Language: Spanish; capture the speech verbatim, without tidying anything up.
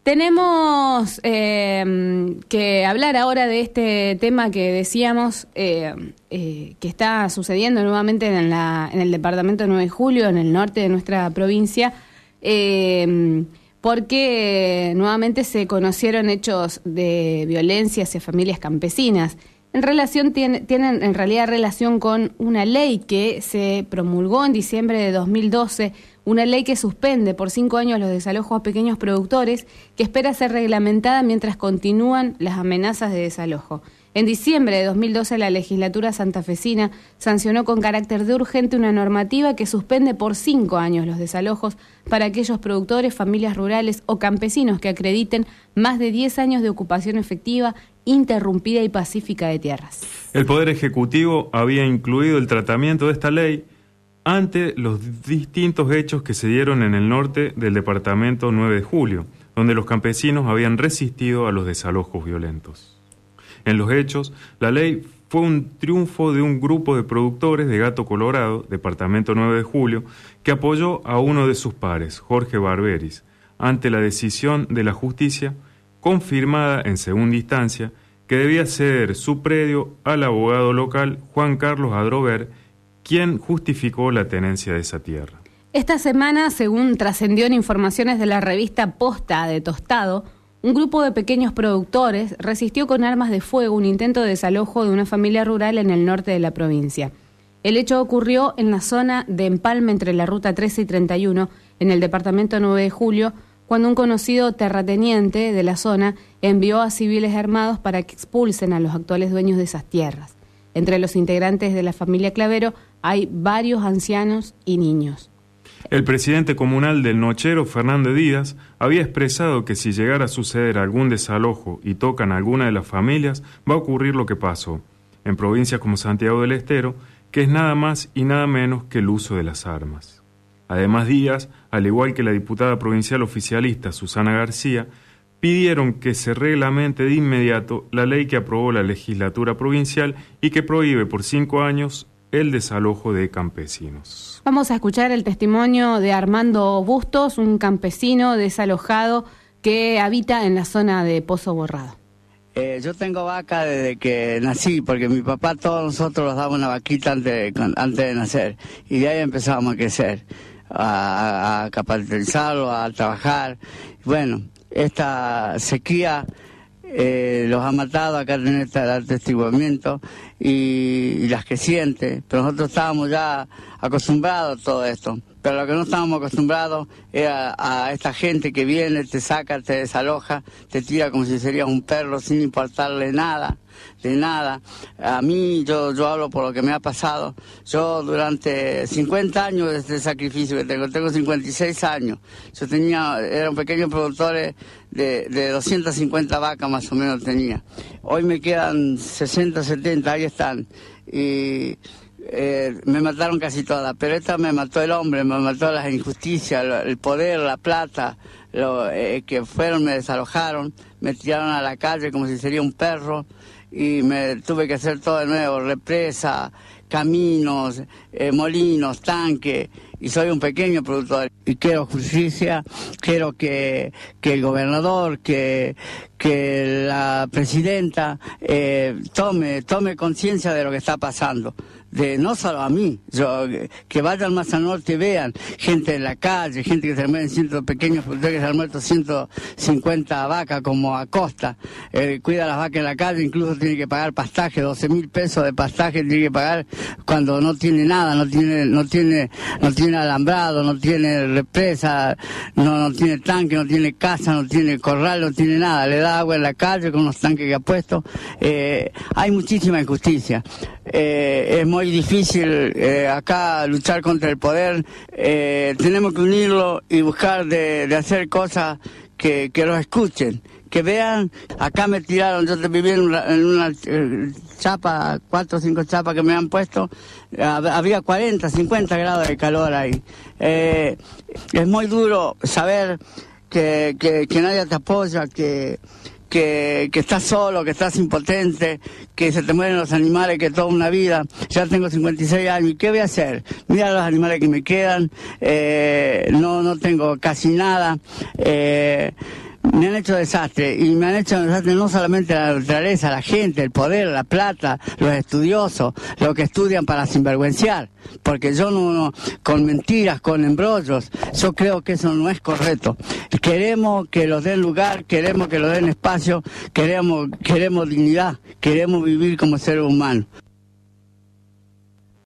Tenemos eh, que hablar ahora de este tema que decíamos eh, eh, que está sucediendo nuevamente en, la, en el departamento de nueve de julio, en el norte de nuestra provincia, eh, porque nuevamente se conocieron hechos de violencia hacia familias campesinas. En relación tiene, tienen en realidad relación con una ley que se promulgó en diciembre de dos mil doce, una ley que suspende por cinco años los desalojos a pequeños productores, que espera ser reglamentada mientras continúan las amenazas de desalojo. En diciembre de dos mil doce, la legislatura santafesina sancionó con carácter de urgente una normativa que suspende por cinco años los desalojos para aquellos productores, familias rurales o campesinos que acrediten más de diez años de ocupación efectiva, interrumpida y pacífica de tierras. El Poder Ejecutivo había incluido el tratamiento de esta ley ante los distintos hechos que se dieron en el norte del departamento nueve de julio, donde los campesinos habían resistido a los desalojos violentos. En los hechos, la ley fue un triunfo de un grupo de productores de Gato Colorado, departamento nueve de julio, que apoyó a uno de sus pares, Jorge Barberis, ante la decisión de la justicia, confirmada en segunda instancia, que debía ceder su predio al abogado local Juan Carlos Adrover, quien justificó la tenencia de esa tierra. Esta semana, según trascendió en informaciones de la revista Posta de Tostado, un grupo de pequeños productores resistió con armas de fuego un intento de desalojo de una familia rural en el norte de la provincia. El hecho ocurrió en la zona de empalme entre la ruta trece y treinta y uno, en el departamento nueve de julio, cuando un conocido terrateniente de la zona envió a civiles armados para que expulsen a los actuales dueños de esas tierras. Entre los integrantes de la familia Clavero hay varios ancianos y niños. El presidente comunal del Nochero, Fernando Díaz, había expresado que si llegara a suceder algún desalojo y tocan a alguna de las familias, va a ocurrir lo que pasó en provincias como Santiago del Estero, que es nada más y nada menos que el uso de las armas. Además, Díaz, al igual que la diputada provincial oficialista Susana García, pidieron que se reglamente de inmediato la ley que aprobó la legislatura provincial y que prohíbe por cinco años el desalojo de campesinos. Vamos a escuchar el testimonio de Armando Bustos, un campesino desalojado que habita en la zona de Pozo Borrado. Eh, yo tengo vaca desde que nací, porque mi papá, todos nosotros nos daba una vaquita antes de, antes de nacer, y de ahí empezábamos a crecer, a, a capitalizarlo, a trabajar. Bueno, esta sequía eh, los ha matado, acá tenés que dar testiguamiento, y, y las que siente, pero nosotros estábamos ya acostumbrados a todo esto. Pero lo que no estábamos acostumbrados era a esta gente que viene, te saca, te desaloja, te tira como si serías un perro sin importarle nada, de nada. A mí, yo, yo hablo por lo que me ha pasado. Yo durante cincuenta años de este sacrificio que tengo, tengo cincuenta y seis años. Yo tenía, era un pequeño productor de, de doscientas cincuenta vacas más o menos tenía. Hoy me quedan sesenta, setenta, ahí están. Y Eh, me mataron casi todas, pero esta me mató el hombre, me mató las injusticias, el poder, la plata, lo, eh, que fueron, me desalojaron, me tiraron a la calle como si sería un perro y me tuve que hacer todo de nuevo, represa, caminos, eh, molinos, tanques, y soy un pequeño productor. Y quiero justicia, quiero que, que el gobernador, que, que la presidenta eh, tome, tome conciencia de lo que está pasando. De, no solo a mí, yo, que vayan más al norte y vean gente en la calle, gente que se mueren cientos pequeños productores que se han muerto ciento cincuenta vacas como Acosta, eh, cuida las vacas en la calle, incluso tiene que pagar pastaje, doce mil pesos de pastaje tiene que pagar cuando no tiene nada, no tiene, no tiene, no tiene alambrado, no tiene represa, no, no tiene tanque, no tiene casa, no tiene corral, no tiene nada, le da agua en la calle con los tanques que ha puesto. Eh, hay muchísima injusticia. Eh, es muy difícil eh, acá luchar contra el poder, eh, tenemos que unirlo y buscar de, de hacer cosas que, que los escuchen, que vean. Acá me tiraron, yo viví en una, en una eh, chapa, cuatro o cinco chapas que me han puesto, había cuarenta, cincuenta grados de calor ahí. Eh, es muy duro saber que, que, que nadie te apoya, que Que, que estás solo, que estás impotente, que se te mueren los animales, que toda una vida. Ya tengo cincuenta y seis años, ¿y qué voy a hacer? Mira los animales que me quedan, eh, no, no tengo casi nada. Eh, Me han hecho desastre, y me han hecho desastre no solamente la naturaleza, la gente, el poder, la plata, los estudiosos, los que estudian para sinvergüenciar, porque yo no, no, con mentiras, con embrollos, yo creo que eso no es correcto. Queremos que los den lugar, queremos que los den espacio, queremos, queremos dignidad, queremos vivir como seres humanos.